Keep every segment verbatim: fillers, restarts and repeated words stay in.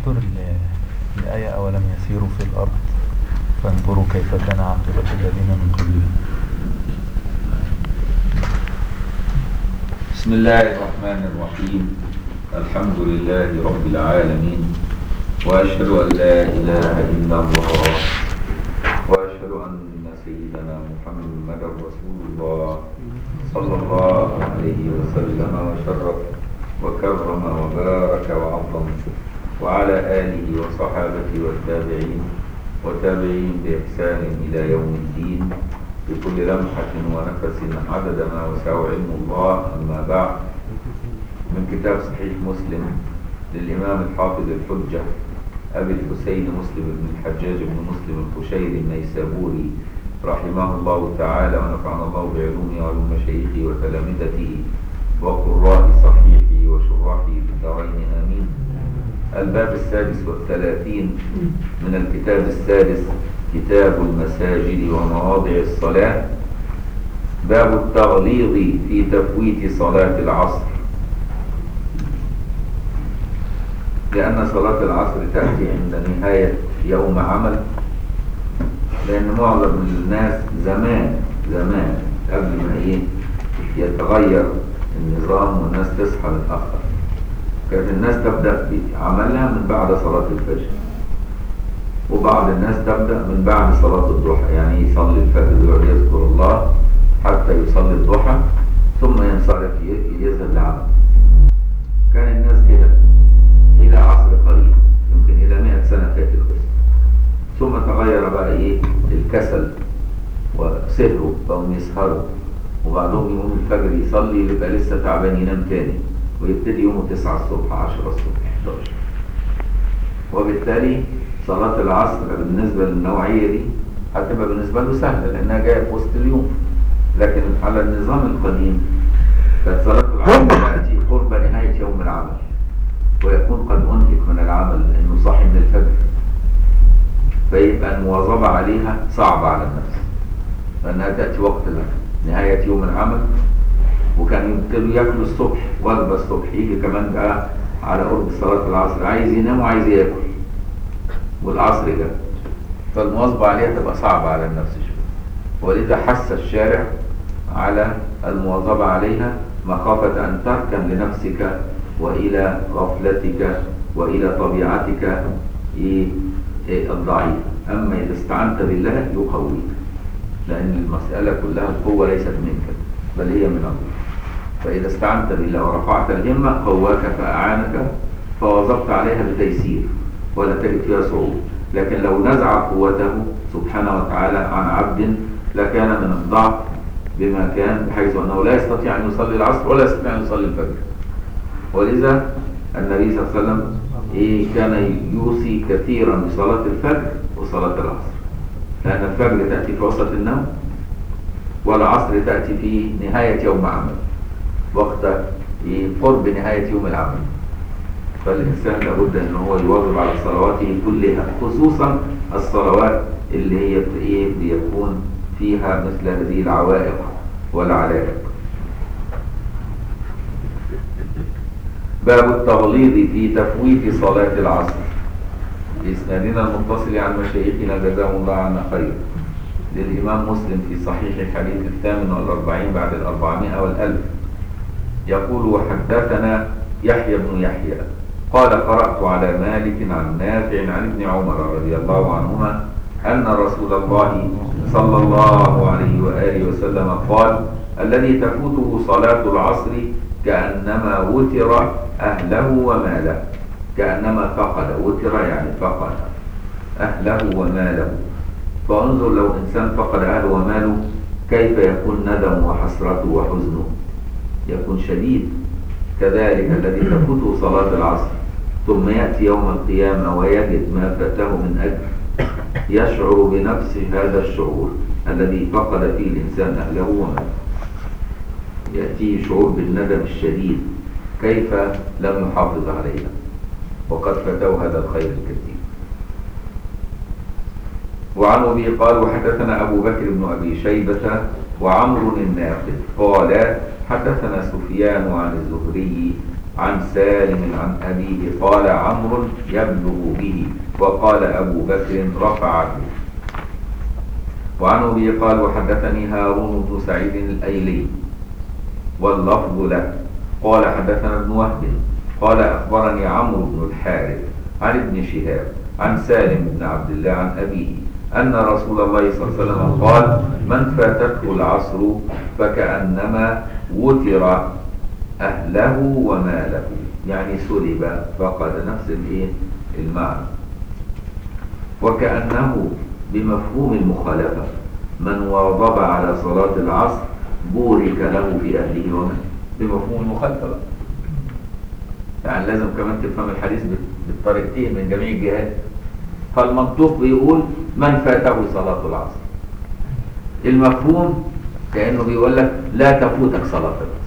دكتور ال- الآية أولم يسيروا في الأرض فانظروا كيف كان عاقبة الذين من قبلهم. بسم الله الرحمن الرحيم. الحمد لله رب العالمين، وأشهد أن لا إله إلا الله، وأشهد أن سيدنا محمد رسول الله صلى الله عليه وسلم وشرف وكرم وبارك وعظم، وعلى آله وصحابته والتابعين وتابعين بإحسان إلى يوم الدين بكل لمحة ونفس عدد ما وسع علم الله. أما بعد، من كتاب صحيح مسلم للإمام الحافظ الحجة أبي الحسين مسلم بن الحجاج بن مسلم القشيري النيسابوري رحمه الله تعالى، ونفعنا الله بعلومه وعلوم مشايخه وتلامذته وقراء صحيحه وشراحه في الدارين آمين. الباب السادس والثلاثين من الكتاب السادس، كتاب المساجد ومواضع الصلاة. باب التغليظ في تفويت صلاة العصر، لأن صلاة العصر تأتي عند نهاية يوم عمل، لأن معظم الناس زمان زمان قبل ما إيه يتغير النظام والناس تصحى متأخر، كانت الناس تبدأ بعملها من بعد صلاة الفجر، وبعض الناس تبدأ من بعد صلاة الضحى، يعني يصلي الفجر ويقعد يذكر الله حتى يصلي الضحى ثم ينصرف يذهب لعمل. كان الناس كده إلى عصر قريب، يمكن إلى مئة سنة فاتت بس، ثم تغير بقى إيه الكسل وسهروا بقوا يسهروا، وبعضهم يقوم الفجر يصلي يبقى لسه تعبان ينام تاني، ويبتدي يومه تسعة الصبح عشرة الصبح حداشر. وبالتالي صلاة العصر بالنسبة للنوعية دي هتبقى بالنسبة له سهلة لأنها جاية في وسط اليوم. لكن على النظام القديم كانت صلاة العصر تأتي قرب نهاية يوم العمل، ويكون قد أنفق من العمل لأنه صاحي من الفجر، فيبقى المواظبة عليها صعبة على النفس، لأنها تأتي وقت نهاية يوم العمل. وكان يبتدوا ياكلوا الصبح وجبة الصبح، يجي كمان بقى على قرب صلاة العصر عايز ينام وعايز ياكل، والعصر جاء، فالمواظبة عليها تبقى صعبة على النفس شوية. ولذا حث الشارع على المواظبة عليها، مخافة أن تركن لنفسك وإلى غفلتك وإلى طبيعتك الضعيفة. أما إذا استعنت بالله يقويك، لأن المسألة كلها القوة ليست منك بل هي من الله. فإذا استعنت بالله ورفعت الهمة قواك فأعانك، فواظبت عليها بتيسير ولا تجد فيها صعوبة. لكن لو نزع قوته سبحانه وتعالى عن عبد لكان من الضعف بما كان، بحيث أنه لا يستطيع أن يصلي العصر ولا يستطيع أن يصلي الفجر. ولذا النبي صلى الله عليه وسلم إيه كان يوصي كثيرا بصلاة الفجر وصلاة العصر، لأن الفجر تأتي في وسط النوم، والعصر تأتي في نهاية يوم عمل، وقت قرب نهاية يوم العمل. فالإنسان لابد أن هو يواظب على صلواته كلها، خصوصا الصلوات اللي هي بيكون فيها مثل هذه العوائق والعلائق. باب التغليظ في تفويت صلاة العصر، بإسنادنا المتصل عن مشايخنا جزاهم الله عنا خير، للإمام مسلم في صحيح الحديث الثامن والأربعين بعد الأربعمائة والألف، يقول: وحدثنا يحيى بن يحيى قال: قرأت على مالك عن نافع عن ابن عمر رضي الله عنهما أن رسول الله صلى الله عليه وآله وسلم قال: الذي تفوته صلاة العصر كأنما وتر أهله وماله. كأنما فقد، وتر يعني فقد أهله وماله. فانظر لو إنسان فقد أهله وماله كيف يكون ندم وحسرته وحزنه، يكون شديد. كذلك الذي تفوته صلاة العصر ثم يأتي يوم القيامة ويجد ما فاته من أجر، يشعر بنفس هذا الشعور الذي فقد فيه الإنسان أهله وماله، يأتيه شعور بالندم الشديد كيف لم يحافظ عليها وقد فاته هذا الخير الكثير. وعن أبي قال: وحدثنا أبو بكر بن أبي شيبة وعمرو الناقد قال: حدثنا سفيان عن الزهري عن سالم عن أبيه قال عمرو يبلغ به، وقال أبو بكر رفعه. وعن أبي قال وحدثني هارون بن سعيد الأيلي واللفظ له قال حدثنا ابن وهب قال أخبرني عمرو بن الحارث عن ابن شهاب عن سالم بن عبد الله عن أبيه أن رسول الله صلى الله عليه وسلم قال من فاتته العصر فكأنما وتر أهله وماله، يعني سلب فقد نفس الإيه المعنى. وكأنه بمفهوم المخالفة من واظب على صلاة العصر بورك له في أهله وماله، بمفهوم المخالفة بقى. يعني لازم كمان تفهم الحديث بالطريقتين من جميع الجهات. فالمنطوق بيقول من فاته صلاة العصر، المفهوم كأنه بيقول لك لا تفوتك صلاة العصر،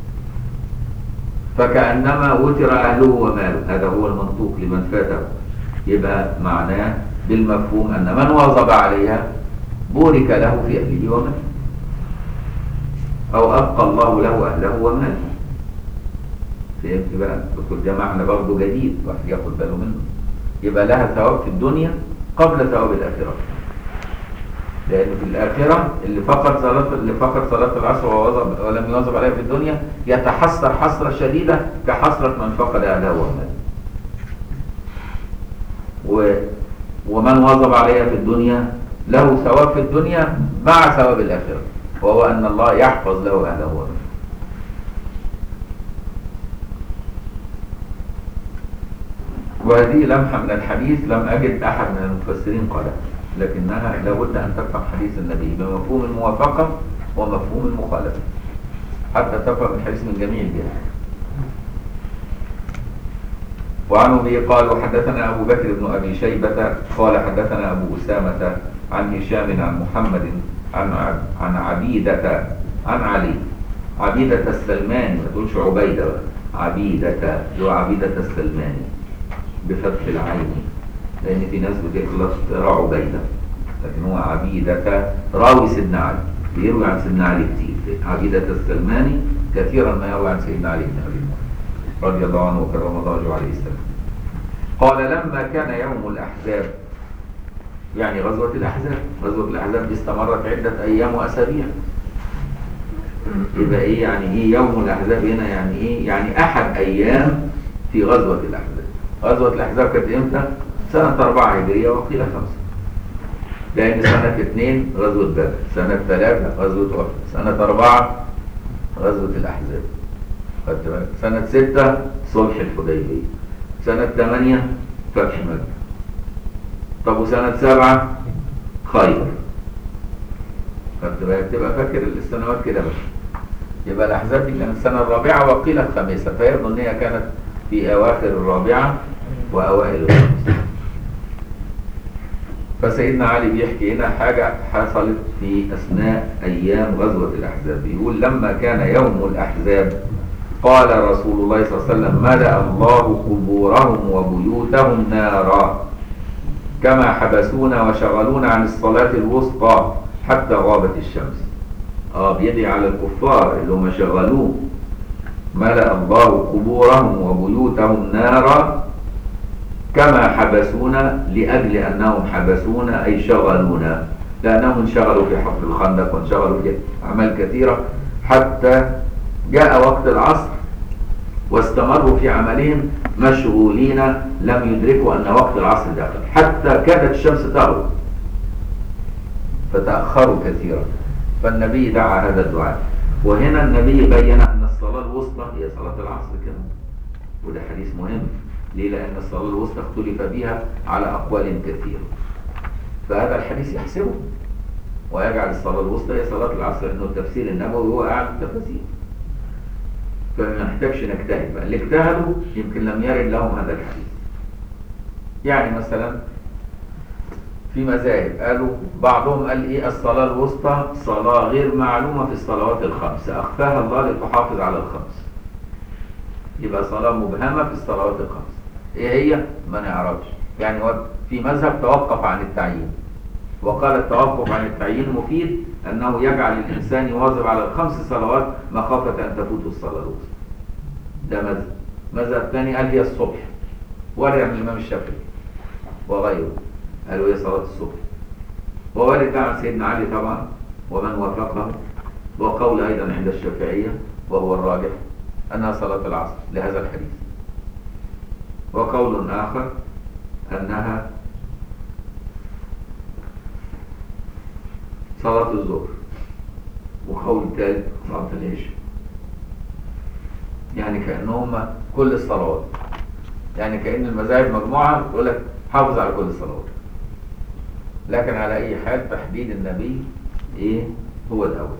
فكأنما وتر أهله وماله، هذا هو المنطوق لمن فاته. يبقى معناه بالمفهوم أن من واظب عليها بورك له في أهله وماله، أو أبقى الله له أهله وماله. فهمت بقى؟ ده معنى برضه جديد واحد ياخد باله منه. يبقى لها ثواب في الدنيا قبل ثواب الآخرة، لأن في الآخرة اللي فقد صلاة اللي فقد صلاة العصر ولم يواظب عليها في الدنيا يتحسر حسرة شديدة كحسرة من فقد أهله وماله. و... ومن واظب عليها في الدنيا له ثواب في الدنيا مع ثواب الآخرة، وهو أن الله يحفظ له أهله وماله. وهذه لمحة من الحديث لم أجد أحد من المفسرين قالها، لكنها لابد أن تفهم حديث النبي بمفهوم الموافقة ومفهوم المخالفة حتى تفهم الحديث من جميع الجهات. وعن أبي قال وحدثنا أبو بكر بن أبي شيبة قال حدثنا أبو أسامة عن هشام عن محمد عن عن عبيدة عن علي، عبيدة السلماني، ما تقولش عبيدة، عبيدة اللي هو عبيدة السلماني بفتح العين، لأن في ناس بتخلص ترى عبيدة، لكن هو عبيدة راوي سيدنا علي، بيروي عن سيدنا علي كتير. عبيدة السلماني كثيرا ما يروي عن سيدنا علي بن أبي طالب رضي الله عنه وكرم الله وجهه عليه السلام. قال لما كان يوم الأحزاب، يعني غزوة الأحزاب، غزوة الأحزاب دي استمرت عدة أيام وأسابيع. يبقى إيه يعني إيه يوم الأحزاب هنا؟ يعني إيه؟ يعني أحد أيام في غزوة الأحزاب. غزوة الأحزاب كانت إمتى؟ سنة أربعة هجرية وقيل خمسة، لأن سنة اثنين غزوة بدر، سنة ثلاثة غزوة أحد، سنة أربعة غزوة الأحزاب، سنة ستة صلح الحديبية، سنة ثمانية فتح مكة، طب وسنة سبعة خيبر. تبقى فاكر السنوات كده بس. يبقى الأحزاب دي كانت السنة الرابعة وقيل الخامسة، فيبدو أن هي كانت في أواخر الرابعة وأوائل الخامسة. فسيدنا علي بيحكي هنا حاجة حصلت في أثناء أيام غزوة الأحزاب. بيقول لما كان يوم الأحزاب قال رسول الله صلى الله عليه وسلم ملأ الله قبورهم وبيوتهم نارا كما حبسونا وشغلونا عن الصلاة الوسطى حتى غابت الشمس. اه بيدعي على الكفار اللي هم شغلوه. ملأ الله قبورهم وبيوتهم نارا كما حبسونا، لأجل أنهم حبسونا أي شغلونا، لأنهم انشغلوا في حفر الخندق وانشغلوا في أعمال كثيرة حتى جاء وقت العصر واستمروا في عملهم مشغولين، لم يدركوا أن وقت العصر دخل حتى كادت الشمس تغرب فتأخروا كثيرا. فالنبي دعا هذا الدعاء، وهنا النبي بين أن الصلاة الوسطى هي صلاة العصر كمان، وده حديث مهم. ليه؟ لأن الصلاة الوسطى اختلف بها على أقوال كثيرة، فهذا الحديث يحسبه ويجعل الصلاة الوسطى هي صلاة العصر، لأنه التفسير النبوي هو أعلى التفاسير، فما نحتاجش نجتهد. بقى اللي اجتهدوا يمكن لم يرد لهم هذا الحديث. يعني مثلا في مذاهب قالوا بعضهم قال ايه الصلاة الوسطى صلاة غير معلومة في الصلوات الخمس أخفاها الله لتحافظ على الخمس، يبقى صلاة مبهمة في الصلوات الخمس. ايه هي؟ ما نعرفش. يعني في مذهب توقف عن التعيين، وقال التوقف عن التعيين مفيد أنه يجعل الإنسان يواظب على الخمس صلوات مخافة أن تفوته الصلاة الوسطى. ده مذهب. مذهب ثاني قال هي الصبح، ورد عن الإمام الشافعي وغيره قالوا هي صلاة الصبح، وورد عن سيدنا علي طبعا ومن وافقه، وقول أيضا عند الشافعية وهو الراجح أنها صلاة العصر لهذا الحديث، وقول آخر أنها صلاة الظهر، وقول ثالث صلاة العشاء. يعني كأنهم كل الصلوات، يعني كأن المذاهب مجموعة تقول لك حافظ على كل الصلوات، لكن على أي حال تحديد النبي إيه هو الأول.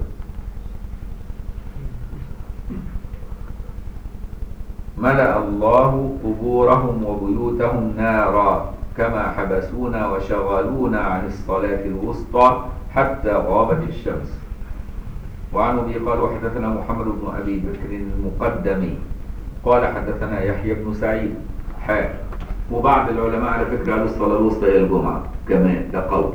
ملأ الله قبورهم وبيوتهم نارا كما حبسونا وشغلونا عن الصلاة الوسطى حتى غابت الشمس. وعن أبي قال وحدثنا محمد بن أبي بكر المقدمي قال حدثنا يحيى بن سعيد حاء. وبعض العلماء على فكرة قالوا الصلاة الوسطى هي الجمعة كمان، ده قول،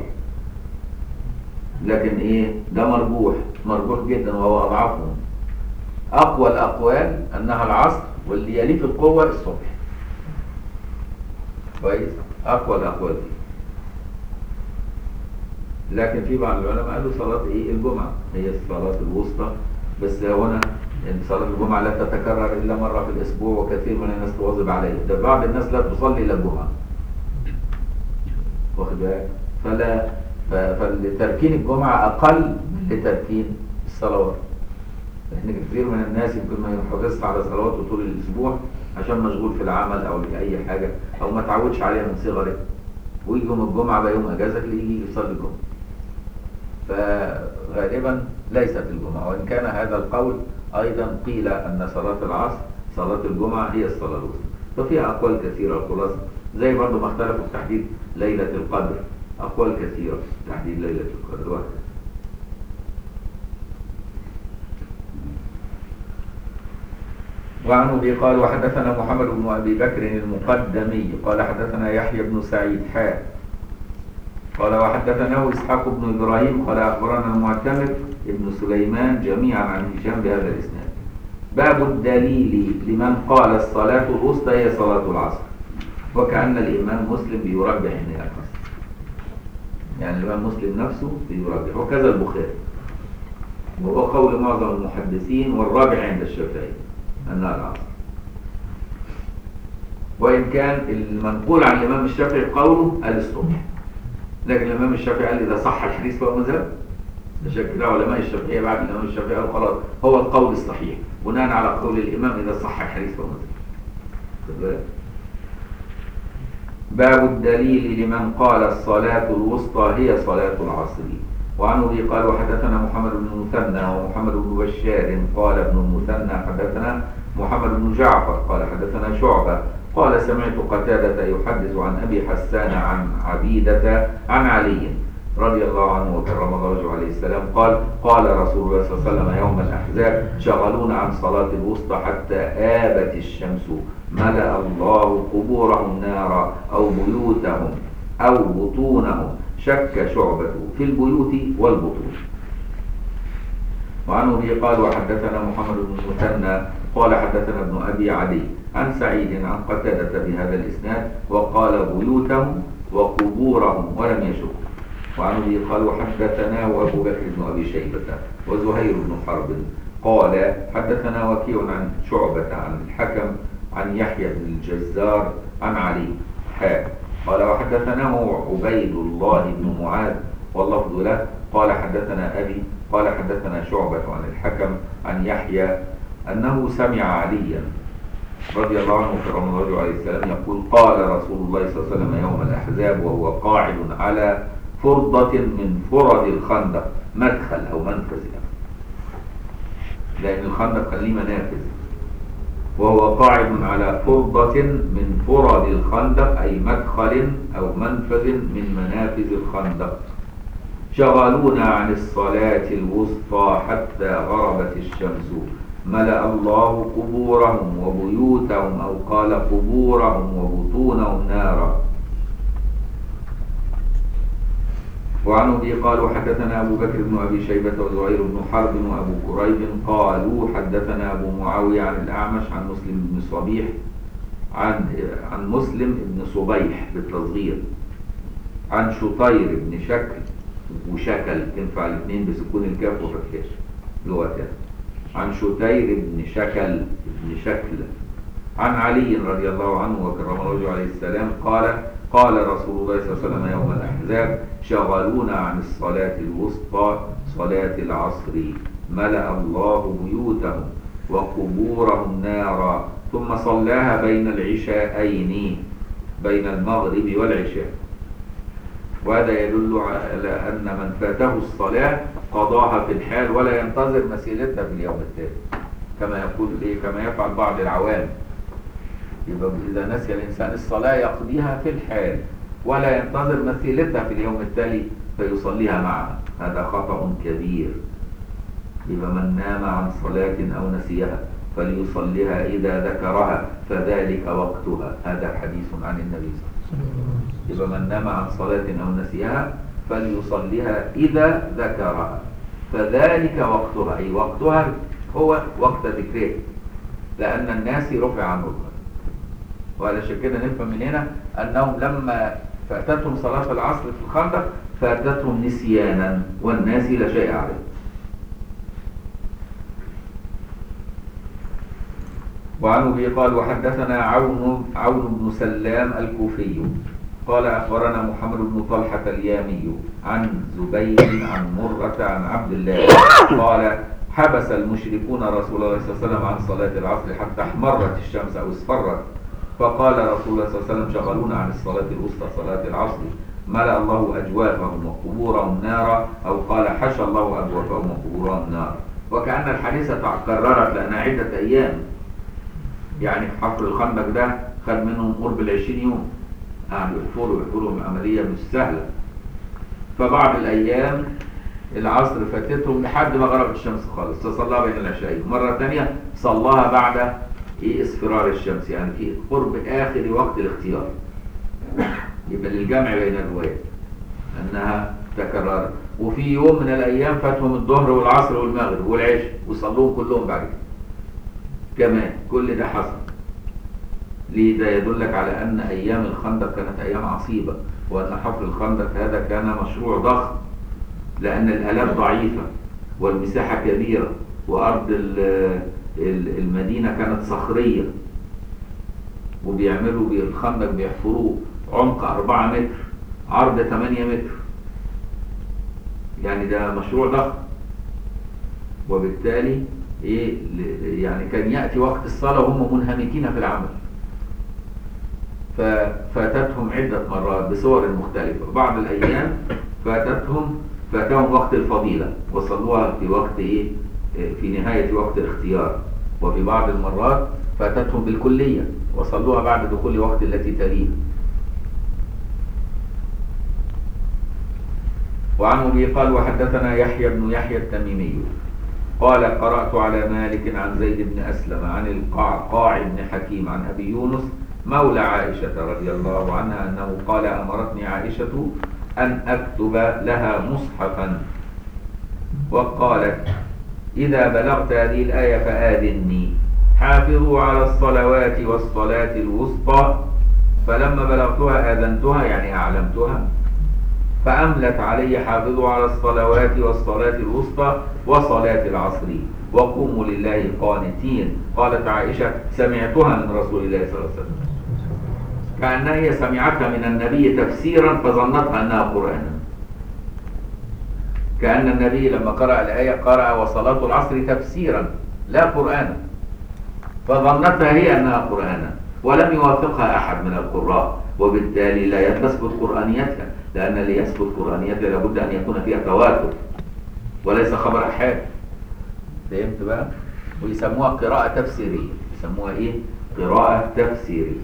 لكن إيه ده مرجوح مرجوح جدا وهو أضعفهم. أقوى الأقوال أنها العصر، واللي يليه في القوة الصبح. كويس، أقوى الأقوال دي. لكن في بعض العلماء قالوا صلاة إيه الجمعة هي الصلاة الوسطى، بس هنا يعني صلاة الجمعة لا تتكرر إلا مرة في الأسبوع، وكثير من الناس تواظب عليها، ده بعض الناس لا تصلي إلا الجمعة، واخد بالك؟ فلا فلتركين الجمعة أقل من لتركين الصلوات، لأن كثير من الناس يمكن ما يحافظش على صلواته طول الأسبوع عشان مشغول في العمل أو لأي حاجة، أو ما تعودش عليها من صغره، ويجي يوم الجمعة بقى يوم أجازة اللي يجي يصلي الجمعة. فغالبا ليست الجمعة، وإن كان هذا القول أيضا قيل أن صلاة العصر صلاة الجمعة هي الصلاة الوسطى، ففيها أقوال كثيرة. الخلاصة زي برضه ما اختلفوا في تحديد ليلة القدر، أقوال كثيرة في تحديد ليلة القدر وهكذا. وعن أبي قال وحدثنا محمد بن أبي بكر المقدمي قال حدثنا يحيى بن سعيد حاء قال وحدثناه إسحاق بن إبراهيم قال أخبرنا المعتمر ابن سليمان جميعا عن هشام بهذا الإسناد. باب الدليل لمن قال الصلاة الوسطى هي صلاة العصر، وكأن الإمام مسلم بيرجح هنا العصر، يعني الإمام مسلم نفسه بيرجح، وكذا البخاري، وهو قول معظم المحدثين والرابع عند الشافعي أنها العصر. وإن كان المنقول عن الإمام الشافعي قوله قال الصبح، لكن الإمام الشافعي قال إذا صح الحديث فهو مذهب. عشان كده علماء الشافعية بعد الإمام الشافعي قالوا خلاص هو القول الصحيح بناء على قول الإمام إذا صح الحديث فهو مذهب. باب الدليل لمن قال الصلاة الوسطى هي صلاة العصر. وعن أبي قال وحدثنا محمد بن المثنى ومحمد بن بشار قال ابن المثنى حدثنا محمد بن جعفر قال حدثنا شعبة قال سمعت قتادة يحدث عن أبي حسان عن عبيدة عن علي رضي الله عنه وكرم الله وجهه عليه السلام قال قال رسول الله صلى الله عليه وسلم يوم الأحزاب شغلونا عن صلاة الوسطى حتى آبت الشمس ملأ الله قبورهم نارا أو بيوتهم أو بطونهم. شك شعبة في البيوت والبطون. وعن أبي قال وحدثنا محمد بن المثنى قال حدثنا ابن أبي عدي عن سعيد عن قتادة بهذا الإسناد وقال بيوتهم وقبورهم ولم يشك. وعن أبي قال وحدثنا وأبو بكر بن أبي شيبة وزهير بن حرب قال حدثنا وكيع عن شعبة عن الحكم عن يحيى بن الجزار عن علي حاء قال وحدثناه عبيد الله بن معاذ واللفظ له قال حدثنا أبي قال حدثنا شعبة عن الحكم عن يحيى أنه سمع عليا رضي الله عنه كرم الله وجهه عليه السلام يقول قال رسول الله صلى الله عليه وسلم يوم الأحزاب وهو قاعد على فرضة من فرض الخندق مدخل أو منفذ، لأن الخندق كان ليه منافذ، وهو قاعد على فرضة من فرض الخندق أي مدخل أو منفذ من منافذ الخندق. شغلونا عن الصلاة الوسطى حتى غربت الشمس ملأ الله قبورهم وبيوتهم أو قال قبورهم وبطونهم نارا. وعن أبي قالوا حدثنا أبو بكر بن أبي شيبة وزهير بن حرب وأبو كريب قالوا حدثنا أبو معاوية عن الأعمش عن مسلم بن صبيح عن عن مسلم بن صبيح بالتصغير عن شطير بن شكل وشكل تنفع الاثنين بسكون الكاف وفتحها لغتان عن شطير بن شكل بن شكل عن علي رضي الله عنه وكرمه الله عليه السلام قال قال رسول الله صلى الله عليه وسلم يوم الأحزاب شغلونا عن الصلاة الوسطى صلاة العصر ملأ الله بيوتهم وقبورهم نارا ثم صلاها بين العشاءين بين المغرب والعشاء. وهذا يدل على أن من فاته الصلاة قضاها في الحال ولا ينتظر مسيلتها في اليوم التالي كما يقول إيه كما يفعل بعض العوام. يبقى إذا نسي الإنسان الصلاة يقضيها في الحال ولا ينتظر مثيلتها في اليوم التالي فيصليها معها، هذا خطأ كبير. يبقى من نام عن صلاة أو نسيها فليصليها إذا ذكرها فذلك وقتها، هذا حديث عن النبي صلى الله عليه وسلم. يبقى من نام عن صلاة أو نسيها فليصليها إذا ذكرها فذلك وقتها، أي وقتها هو وقت ذكره، لأن الناس رفع عنه القلم. وعلشان كده نفهم من هنا أنهم لما فاتتهم صلاة العصر في الخندق فاتتهم نسيانا والناس لا شيء عليه. وعن أبي قال وحدثنا عون عون بن سلام الكوفي قال أخبرنا محمد بن طلحة اليامي عن زبير عن مرة عن عبد الله قال حبس المشركون رسول الله صلى الله عليه وسلم عن صلاة العصر حتى احمرت الشمس أو اصفرت، فقال رسول الله صلى الله عليه وسلم شغلونا عن الصلاة الوسطى صلاة العصر ملأ الله أجوافهم وقبورهم نارا، أو قال حشى الله أجوافهم وقبورهم نارا. وكأن الحادثة تكررت لأن عدة أيام، يعني حفر الخندق ده خد منهم قرب العشرين يوم، قعدوا يحفروا يحفروا عملية مش سهلة. فبعض الأيام العصر فاتتهم لحد ما غربت الشمس خالص فصلاها بين العشاءين، مرة ثانية صلاها بعد ايه اصفرار الشمس، يعني في قرب آخر وقت الاختيار. يبقى للجمع بين الروايات أنها تكررت. وفي يوم من الأيام فاتهم الظهر والعصر والمغرب والعشاء وصلوهم كلهم بعد كده كمان. كل ده حصل ليه؟ ده يدلك على أن أيام الخندق كانت أيام عصيبة، وأن حفر الخندق هذا كان مشروع ضخم، لأن الآلات ضعيفة والمساحة كبيرة وأرض المدينة كانت صخرية، وبيعملوا بالخندق بيحفروه عمق أربعة متر عرض ثمانية متر، يعني ده مشروع ضخم. وبالتالي إيه يعني كان يأتي وقت الصلاة وهم منهمكين في العمل، ففاتتهم عدة مرات بصور مختلفة. بعض الأيام فاتتهم فاتهم وقت الفضيلة وصلوها في وقت إيه في نهاية وقت الاختيار، وفي بعض المرات فاتتهم بالكلية وصلوها بعد دخول وقت التي تليها. وعن أبي قال وحدثنا يحيى بن يحيى التميمي قال قرأت على مالك عن زيد بن أسلم عن القعقاع بن حكيم عن أبي يونس مولى عائشة رضي الله عنها أنه قال أمرتني عائشة أن أكتب لها مصحفا، وقالت إذا بلغت هذه الآية فآذني حافظوا على الصلوات والصلاة الوسطى. فلما بلغتها آذنتها يعني أعلمتها، فأملت علي حافظوا على الصلوات والصلاة الوسطى وصلاة العصر وقوموا لله قانتين. قالت عائشة سمعتها من رسول الله صلى الله عليه وسلم، كأنها هي سمعتها من النبي تفسيرا فظنتها أنها قرآنا، كأن النبي لما قرأ الآية قرأ وصلاة العصر تفسيرا لا قرآنا، فظنتها هي أنها قرآنا ولم يوافقها أحد من القراء، وبالتالي لا تثبت قرآنيتها، لأن ليثبت قرآنيتها لابد أن يكون فيها تواتر وليس خبر أحاد. فهمت بقى؟ ويسموها قراءة تفسيرية، يسموها إيه؟ قراءة تفسيرية،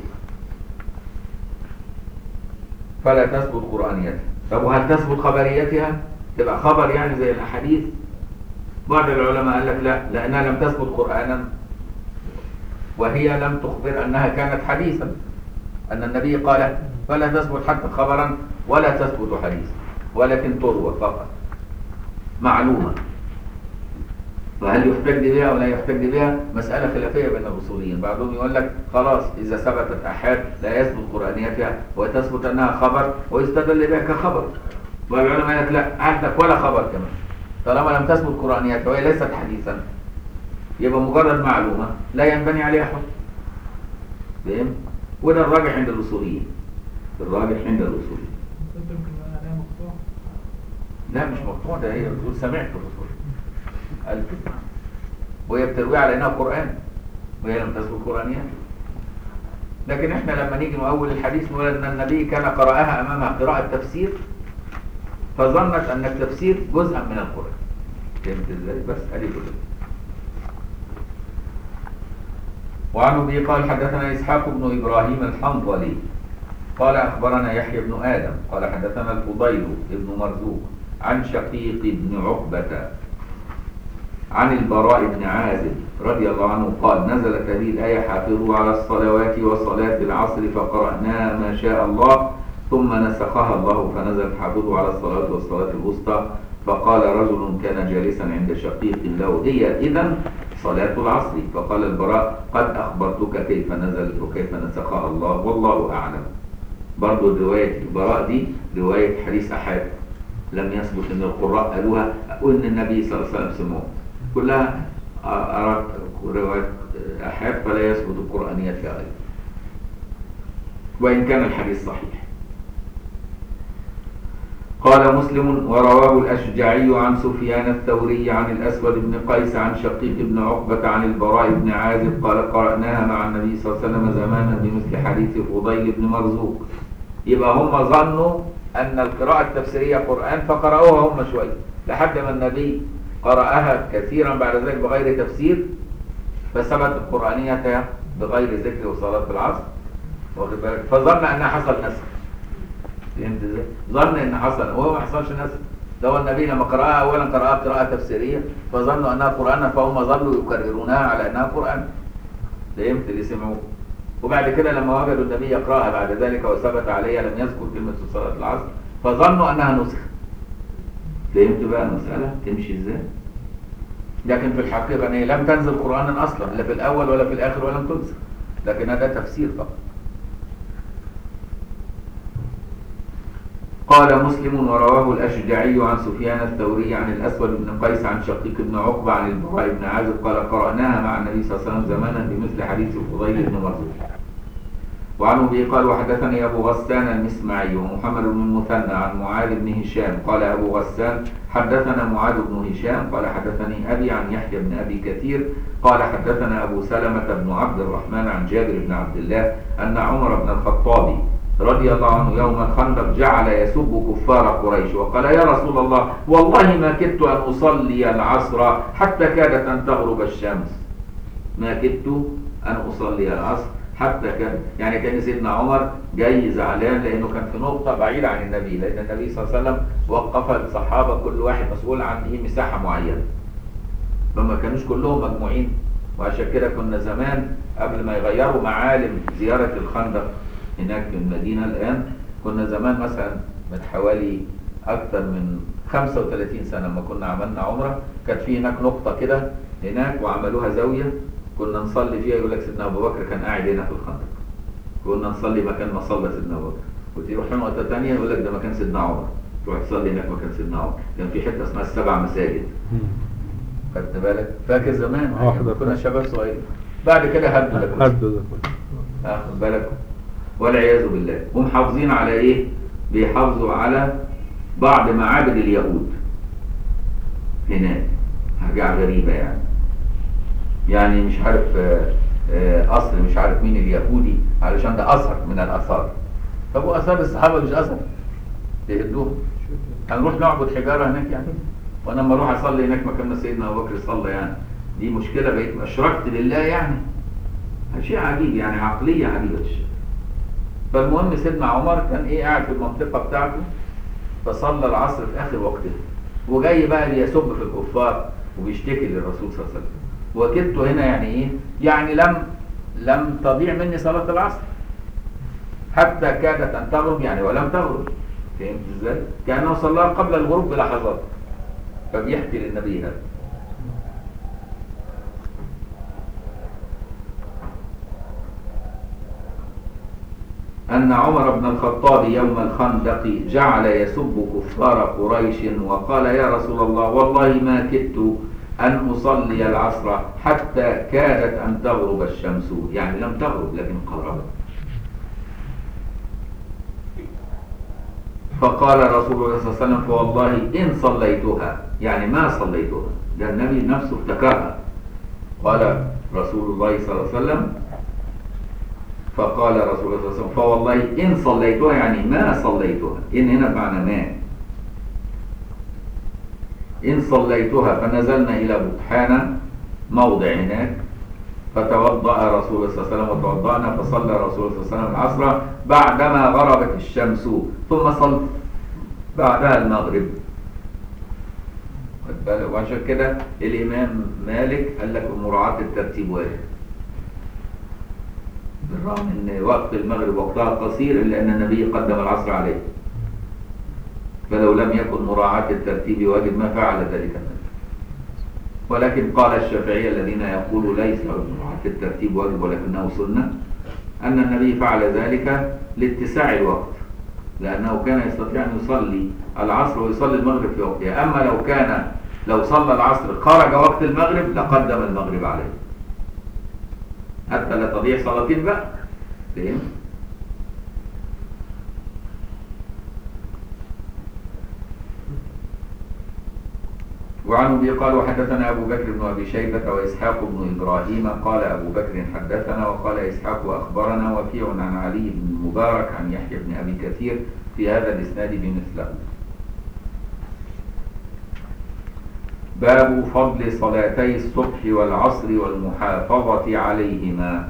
فلا تثبت قرآنيتها. طب وهل تثبت خبريتها؟ تبقى خبر يعني زي الأحاديث؟ بعض العلماء قال لك لا، لأنها لم تثبت قرآنا وهي لم تخبر أنها كانت حديثا، أن النبي قال فلا تثبت حتى خبرا ولا تثبت حديثا. ولكن تروى فقط معلومة. وهل يحتج بها ولا يحتج بها مسألة خلافية بين الأصوليين. بعضهم يقول لك خلاص إذا ثبتت أحاد لا يثبت قرآنيتها وتثبت أنها خبر ويستدل بها كخبر. والعلماء يقول لك لا، عندك ولا خبر كمان طالما لم تثبت قرآنيتها وهي ليست حديثا، يبقى مجرد معلومة لا ينبني عليها حكم. فاهم؟ وده الراجح عند الأصوليين. الراجح عند الأصوليين. لا مش مقطوع، ده هي بتقول سمعت الرسول قال كده، وهي بتروي على انها قرآن وهي لم تثبت قرآنيات. لكن احنا لما نيجي نؤول الحديث نقول ان النبي كان قرأها امامها قراءة تفسير فظنت ان التفسير جزءا من القرآن. فهمت ازاي؟ بس ادي كده. وعن ابي قال حدثنا اسحاق بن ابراهيم الحنظلي قال اخبرنا يحيى بن ادم قال حدثنا الفضيل بن مرزوق عن شقيق بن عقبة عن البراء بن عازب رضي الله عنه قال نزلت هذه الآية حافظوا على الصلوات وصلاة العصر فقرأناها ما شاء الله ثم نسخها الله فنزلت حافظوا على الصلاة والصلاة الوسطى فقال رجل كان جالسا عند شقيق له هي إذن صلاة العصر فقال البراء قد أخبرتك كيف نزلت وكيف نسخها الله والله أعلم. برضو رواية البراء دي رواية حديث أحاد لم يثبت ان القراء قالوها وان النبي صلى الله عليه وسلم سمعوه، كلها أردت رواية أحاد فلا يثبت القرآنية فيها أيضا وإن كان الحديث صحيح. قال مسلم ورواه الأشجعي عن سفيان الثوري عن الأسود بن قيس عن شقيق بن عقبة عن البراء بن عازب قال قرأناها مع النبي صلى الله عليه وسلم زمانا بمثل حديث فضيل بن مرزوق. يبقى هم ظنوا أن القراءة التفسيرية قرآن فقرأوها هم شوية لحد ما النبي قرأها كثيرا بعد ذلك بغير تفسير فثبت القرآنية بغير ذكر وصلاة العصر فظن أنها حصل نسخ. فهمت ازاي؟ ظن ان حصل وهو ما حصلش نسخ. ده هو النبي لما قرأها اولا قرأها قراءة تفسيرية فظنوا انها قرآن فهم ظلوا يكررونها على انها قرآن. فهمت اللي سمعوه. وبعد كده لما وجدوا النبي يقرأها بعد ذلك وثبت عليها لم يذكر كلمة صلاة العصر فظنوا انها نسخ. فهمت بقى المسألة تمشي ازاي؟ لكن في الحقيقة ان هي لم تنزل قرآنا اصلا لا في الاول ولا في الاخر ولم تنسخ، لكن هذا تفسير فقط. قال مسلم ورواه الأشجعي عن سفيان الثوري عن الأسود بن قيس عن شقيق بن عقبة عن البراء بن عازب قال قرأناها مع النبي صلى الله عليه وسلم زمانا بمثل حديث الفضيل بن مرزوق. وعن أبي قال وحدثني أبو غسان المسمعي ومحمد بن المثنى عن معاذ بن هشام قال أبو غسان حدثنا معاذ بن هشام قال حدثني أبي عن يحيى بن أبي كثير قال حدثنا أبو سلمة بن عبد الرحمن عن جابر بن عبد الله أن عمر بن الخطاب رضي الله عنه يوم الخندق جعل يسب كفار قريش وقال يا رسول الله والله ما كدت أن أصلي العصر حتى كادت أن تغرب الشمس. ما كدت أن أصلي العصر حتى كان يعني كان سيدنا عمر جاي زعلان لأنه كان في نقطة بعيدة عن النبي، لأن النبي صلى الله عليه وسلم وقف الصحابة كل واحد مسؤول عن إيه مساحة معينة فما كانوش كلهم مجموعين. وعشان كده كنا زمان قبل ما يغيروا معالم زيارة الخندق هناك في المدينة الآن كنا زمان مثلا من حوالي أكثر من خمسة وثلاثين سنة لما كنا عملنا عمرة كانت في هناك نقطة كده هناك وعملوها زاوية كنا نصلي فيها. يقول لك سيدنا أبو بكر كان قاعد هنا في الخندق كنا نصلي مكان ما صلى سيدنا أبو بكر. وتروح نقطة ثانية يقول لك ده مكان سيدنا عمر تروح تصلي هناك مكان سيدنا عمر. كان في حتة اسمها السبع مساجد خدت بالك فاكر زمان كنا شباب صغيرين. بعد كده هدوا ده كله هدوا ده كله اخد بالك والعياذ بالله. هم حافظين على ايه؟ بيحافظوا على بعض معابد اليهود هناك حاجة غريبة يعني يعني مش عارف اصل مش عارف مين اليهودي علشان ده اثر من الاثار. طب واثار الصحابة مش اثر تهدوه؟ هنروح نعبد حجارة هناك يعني وانا لما اروح اصلي هناك مكان سيدنا ابو بكر صلى يعني دي مشكلة بقيت اشركت لله يعني شيء عجيب يعني عقلية عجيبة الشيء. فالمهم سيدنا عمر كان ايه قاعد في المنطقة بتاعته فصلى العصر في اخر وقته وجاي بقى ليسب في الكفار وبيشتكي للرسول صلى الله عليه وسلم. وكدته هنا يعني ايه؟ يعني لم لم تضيع مني صلاة العصر حتى كادت ان تغرب يعني ولم تغرب فهمت ازاي؟ كأنه صلاها قبل الغروب بلحظات، فبيحكي للنبي هذا. أن عمر بن الخطاب يوم الخندق جعل يسب كفار قريش وقال يا رسول الله والله ما كدت أن أصلي العصر حتى كادت أن تغرب الشمس، يعني لم تغرب لكن قربت. فقال رسول الله صلى الله عليه وسلم فوالله إن صليتها، يعني ما صليتها، ده النبي نفسه افتكرها. قال رسول الله صلى الله عليه وسلم فقال رسول الله صلى الله عليه وسلم فوالله إن صليتها، يعني ما صليتها، إن هنا بمعنى ما، إن صليتها. فنزلنا إلى بطحان موضع هناك، فتوضأ رسول الله صلى الله عليه وسلم وتوضأنا، فصلى رسول الله صلى الله عليه وسلم العصر بعدما غربت الشمس، ثم صلى بعدها المغرب. وعشان كده الإمام مالك قال لك مراعاة الترتيب واجب، بالرغم ان وقت المغرب وقتها قصير الا ان النبي قدم العصر عليه، فلو لم يكن مراعاة الترتيب واجب ما فعل ذلك النبي. ولكن قال الشافعية الذين يقولوا ليس مراعاة الترتيب واجب ولكنه سنة، ان النبي فعل ذلك لاتساع الوقت، لانه كان يستطيع ان يصلي العصر ويصلي المغرب في وقتها. اما لو كان لو صلى العصر خرج وقت المغرب لقدم المغرب عليه حتى لا تضيع صلاتين بقى. فهم؟ وعن ابي قال وحدثنا ابو بكر بن ابي شيبه واسحاق بن ابراهيم قال ابو بكر حدثنا وقال اسحاق اخبرنا وكيع عن علي بن المبارك عن يحيى بن ابي كثير في هذا الاسناد بمثله. باب فضل صلاتي الصبح والعصر والمحافظة عليهما.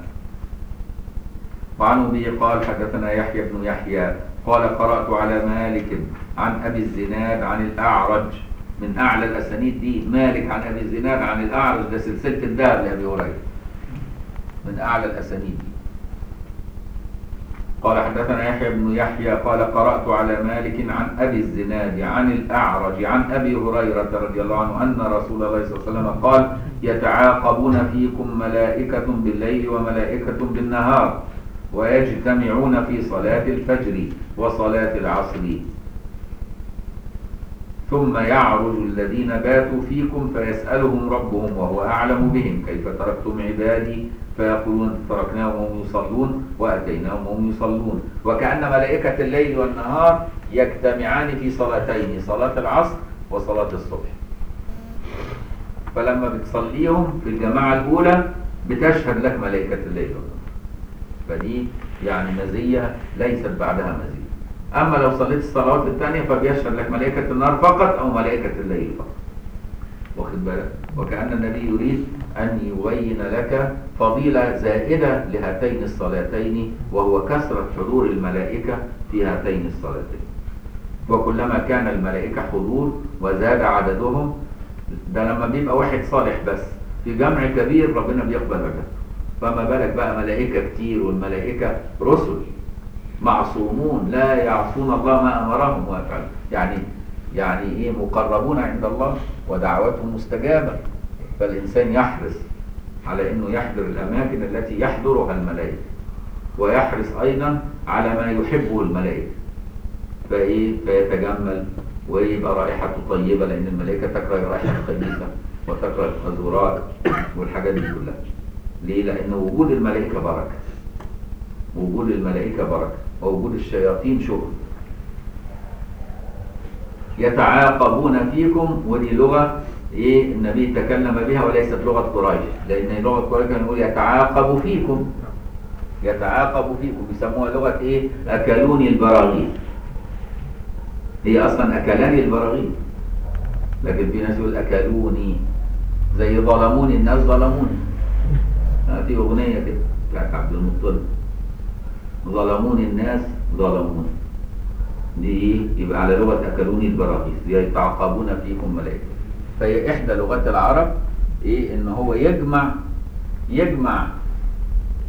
وعن أبي قال حدثنا يحيى بن يحيى قال قرأت على مالك عن أبي الزناد عن الأعرج، من أعلى الأسانيد دي مالك عن أبي الزناد عن الأعرج، ده سلسلة الذهب لأبي هريرة، من أعلى الأسانيد دي. قال حدثنا يحيى بن يحيى قال قرأت على مالك عن أبي الزناد عن الأعرج عن أبي هريرة رضي الله عنه أن رسول الله صلى الله عليه وسلم قال يتعاقبون فيكم ملائكة بالليل وملائكة بالنهار ويجتمعون في صلاة الفجر وصلاة العصر، ثم يعرج الذين باتوا فيكم فيسألهم ربهم وهو أعلم بهم كيف تركتم عبادي فيقولون تركناهم وهم يصلون وأتيناهم وهم يصلون. وكأن ملائكة الليل والنهار يجتمعان في صلاتين، صلاة العصر وصلاة الصبح. فلما بتصليهم في الجماعة الأولى بتشهد لك ملائكة الليل والنهار، فدي يعني مزية ليست بعدها مزية. أما لو صليت الصلوات الثانية فبيشهد لك ملائكة النهار فقط أو ملائكة الليل فقط، واخد بالك؟ وكأن النبي يريد أن يبين لك فضيلة زائدة لهاتين الصلاتين، وهو كثرة حضور الملائكة في هاتين الصلاتين. وكلما كان الملائكة حضور وزاد عددهم، ده لما بيبقى واحد صالح بس في جمع كبير ربنا بيقبل عبادته، فما بالك بقى ملائكة كتير، والملائكة رسل معصومون لا يعصون الله ما أمرهم ويفعلون، يعني يعني ايه مقربون عند الله ودعوتهم مستجابة. فالإنسان يحرص على أنه يحضر الأماكن التي يحضرها الملائكة، ويحرص أيضا على ما يحبه الملائكة، فإيه فيتجمل ويبقى رائحته طيبة، لأن الملائكة تكره الرائحة الخبيثة وتكره القذورات والحاجات دي كلها. ليه؟ لأن وجود الملائكة بركة، وجود الملائكة بركة، ووجود الشياطين شغل. يتعاقبون فيكم، ودي لغة ايه النبي تكلم بها وليست لغة قريش، لأن لغة قريش كان يقول يتعاقب فيكم، يتعاقب فيكم بيسموها لغة ايه أكلوني البراغيث، هي أصلا أكلاني البراغيث، لكن في ناس يقول أكلوني، زي ظلموني الناس ظلموني، في أغنية كده بتاعت عبد المطلب، ظلموني الناس ظلموني، دي يبقى على لغة أكلوني البراغيث، يتعاقبون فيكم ملائكة. فهي إحدى لغات العرب إيه إن هو يجمع يجمع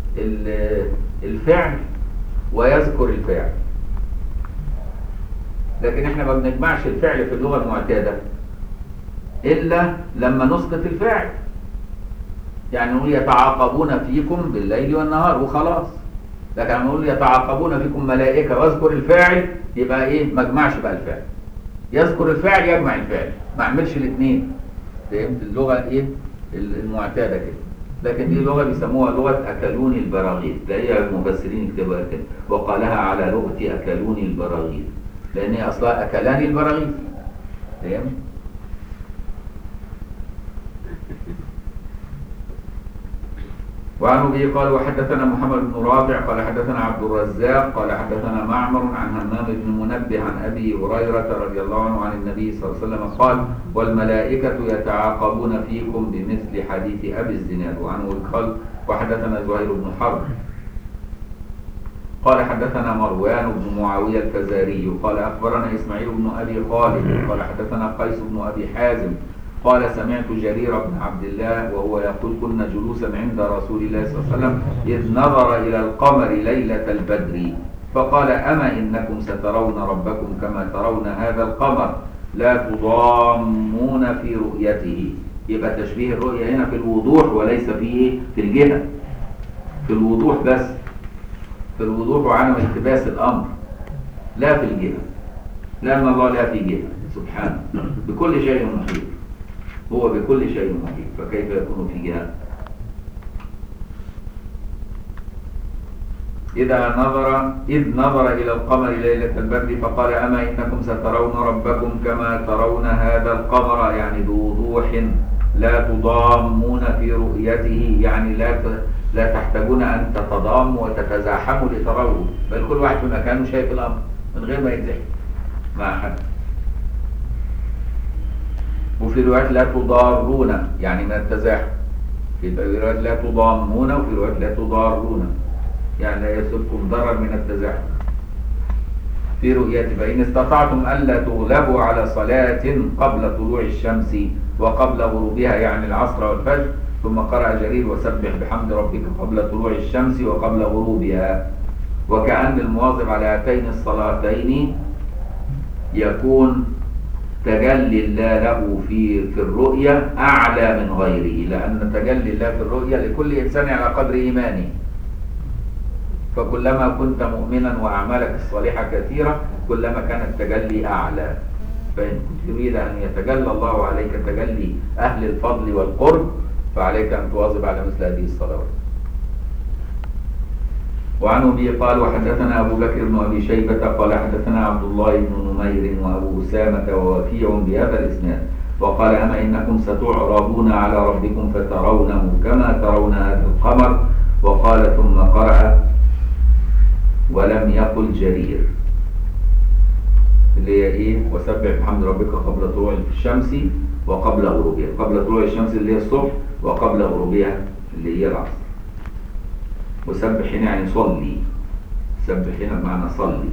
الفعل ويذكر الفاعل، لكن احنا ما بنجمعش الفعل في اللغة المعتادة إلا لما نسقط الفاعل. يعني نقول يتعاقبون فيكم بالليل والنهار وخلاص. لكن لما نقول يتعاقبون فيكم ملائكة واذكر الفاعل يبقى ايه؟ ما اجمعش بقى الفاعل. يذكر الفاعل يجمع الفاعل، ما اعملش الاثنين. فهمت اللغة ايه؟ المعتادة كده. لكن دي لغة بيسموها لغة أكلوني البراغيث، تلاقيها المفسرين يكتبوها كده، وقالها على لغة أكلوني البراغيث، لأن هي أصلها أكلاني البراغيث. فهمت؟ وعن أبي قال وحدثنا محمد بن رافع قال حدثنا عبد الرزاق قال حدثنا معمر عن همام بن منبه عن أبي هريرة رضي الله عنه عن النبي صلى الله عليه وسلم قال والملائكة يتعاقبون فيكم بمثل حديث أبي الزناد. وعنه قال وحدثنا زهير بن حرب قال حدثنا مروان بن معاوية الفزاري قال أخبرنا إسماعيل بن أبي خالد قال حدثنا قيس بن أبي حازم قال سمعت جرير بن عبد الله وهو يقول كنا جلوسا عند رسول الله صلى الله عليه وسلم إذ نظر إلى القمر ليلة البدر فقال أما إنكم سترون ربكم كما ترون هذا القمر لا تضامون في رؤيته. يبقى تشبيه الرؤية هنا في الوضوح وليس في في الجهة، في الوضوح بس، في الوضوح وعدم التباس الأمر، لا في الجهة، لأن الله لا في جهة سبحانه بكل شيء محيط، هو بكل شيء محيط، فكيف يكون في جهة؟ إذا نظر إذ نظر إلى القمر ليلة البدر فقال أما إنكم سترون ربكم كما ترون هذا القمر، يعني بوضوح لا تضامون في رؤيته، يعني لا لا تحتاجون أن تتضاموا وتتزاحموا لتروه، بل كل واحد في مكانه شايف الأمر من غير ما يتزحم مع حد. وفي روايات لا تضارون يعني من التزاحم، في روايات لا تضامون وفي روايات لا تضارون يعني لا يصيبكم ضرر من التزاحم في رؤيته. فإن استطعتم ألا تغلبوا على صلاة قبل طلوع الشمس وقبل غروبها يعني العصر والفجر، ثم قرأ جرير وسبح بحمد ربك قبل طلوع الشمس وقبل غروبها. وكأن المواظب على هاتين الصلاتين يكون تجلي الله له في في الرؤيا أعلى من غيره، لأن تجلي الله في الرؤيا لكل إنسان على قدر إيمانه، فكلما كنت مؤمنا وأعمالك الصالحة كثيرة كلما كان التجلي أعلى. فإن كنت تريد أن يتجلى الله عليك تجلي أهل الفضل والقرب فعليك أن تواظب على مثل هذه الصلوات. وعن أبي قال وحدثنا أبو بكر بن أبي شيبة قال حدثنا عبد الله بن نمير وأبو أسامة ووكيع بهذا الإسناد وقال أما إنكم ستعرضون على ربكم فترونه كما ترون هذا القمر. وقال ثم قرأ ولم يقل جرير اللي هي ايه وسبح بحمد ربك قبل طلوع الشمس وقبل غروبها، قبل طلوع الشمس اللي هي الصبح وقبل غروبها اللي هي العصر. وسبح هنا يعني صلي، سبح هنا بمعنى صلي.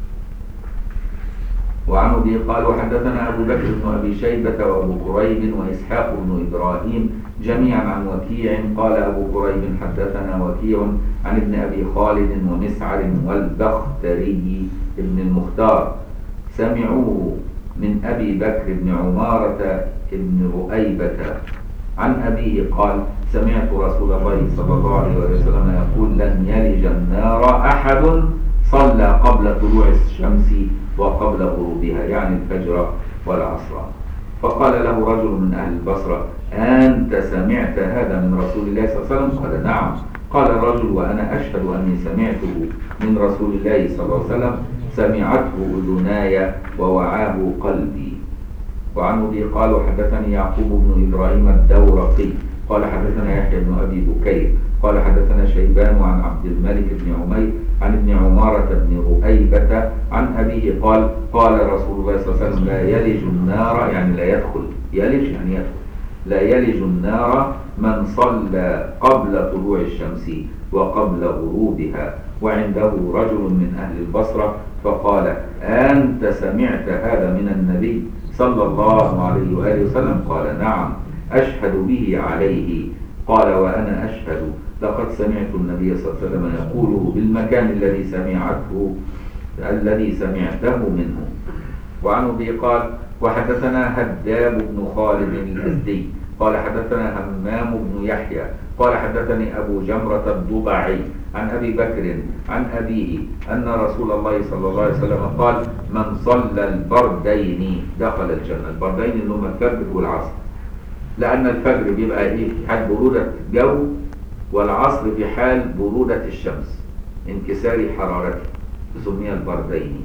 وعن أبي قال وحدثنا أبو بكر بن أبي شيبة وأبو كريب وإسحاق بن إبراهيم جميعا عن وكيع قال أبو كريب حدثنا وكيع عن ابن أبي خالد ومسعر والبختري ابن المختار سمعوه من أبي بكر بن عمارة ابن رؤيبة عن أبيه قال سمعت رسول الله صلى الله عليه وسلم يقول لن يلج النار أحد صلى قبل طلوع الشمس وقبل غروبها يعني الفجر والعصر. فقال له رجل من أهل البصرة أنت سمعت هذا من رسول الله صلى الله عليه وسلم؟ قال نعم. قال الرجل وأنا أشهد أني سمعته من رسول الله صلى الله عليه وسلم سمعته أذناي ووعاه قلبي. وعن أبي قال وحدثني يعقوب بن إبراهيم الدورقي قال حدثنا يحيى بن أبي بكير قال حدثنا شيبان عن عبد الملك بن عمير عن ابن عمارة بن رؤيبة عن أبيه قال قال رسول الله صلى الله عليه وسلم لا يلج النار يعني لا يدخل، يلج يعني يدخل، لا يلج النار من صلى قبل طلوع الشمس وقبل غروبها. وعنده رجل من أهل البصرة فقال أنت سمعت هذا من النبي صلى الله عليه وآله وسلم؟ قال نعم أشهد به عليه. قال وأنا أشهد لقد سمعت النبي صلى الله عليه وسلم يقوله بالمكان الذي سمعته الذي سمعته منه. وعن أبي قال وحدثنا هداب بن خالد الأزدي قال حدثنا همام بن يحيى قال حدثني أبو جمرة الضبعي عن أبي بكر عن أبيه أن رسول الله صلى الله عليه وسلم قال من صلى البردين دخل الجنة. البردين اللي هم الفجر والعصر، لأن الفجر بيبقى إيه في حال برودة جو، والعصر في حال برودة الشمس انكسار حرارته، تسميها البردين.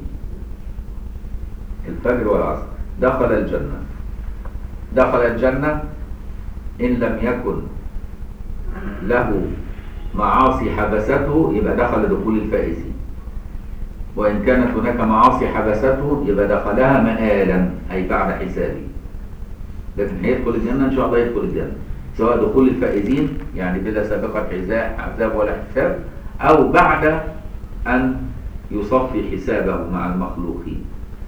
الفجر والعصر دخل الجنة. دخل الجنة إن لم يكن له معاصي حبسته يبقى دخل دخول الفائزين، وإن كانت هناك معاصي حبسته يبقى دخلها مآلا أي بعد حسابه. لكن هيدخل الجنة إن شاء الله يدخل الجنة، سواء دخول الفائزين يعني بلا سابقة عذاب ولا حساب، أو بعد أن يصفي حسابه مع المخلوقين.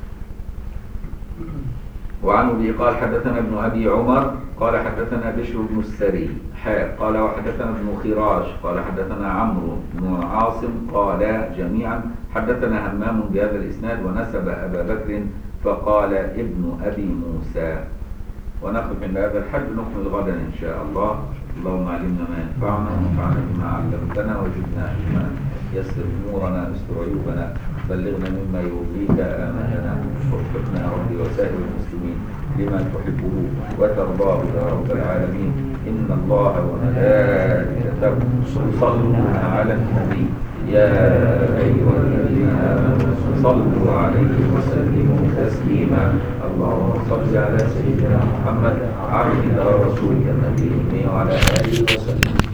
وعن أبي قال حدثنا ابن أبي عمر قال حدثنا بشر بن السري حاء قال وحدثنا ابن خراش قال حدثنا عمرو بن عاصم قال جميعا حدثنا همام بهذا الإسناد ونسب أبا بكر فقال ابن أبي موسى. ونقف عند هذا الحد نكمل غدا إن شاء الله. اللهم علمنا ما ينفعنا وانفعنا بما علمتنا وزدنا علما. يسر أمورنا استر عيوبنا بلغنا مما يرضيك آمالنا وفقنا يا رب وسائر المسلمين لما تحبه وترضاه يا رب العالمين. إن الله وملائكته يصلون على النبي يا أيها الذين آمنوا صلوا عليه وسلموا تسليما. اللهم صل على سيدنا محمد عبدك ورسولك النبي وعلى آله وسلم.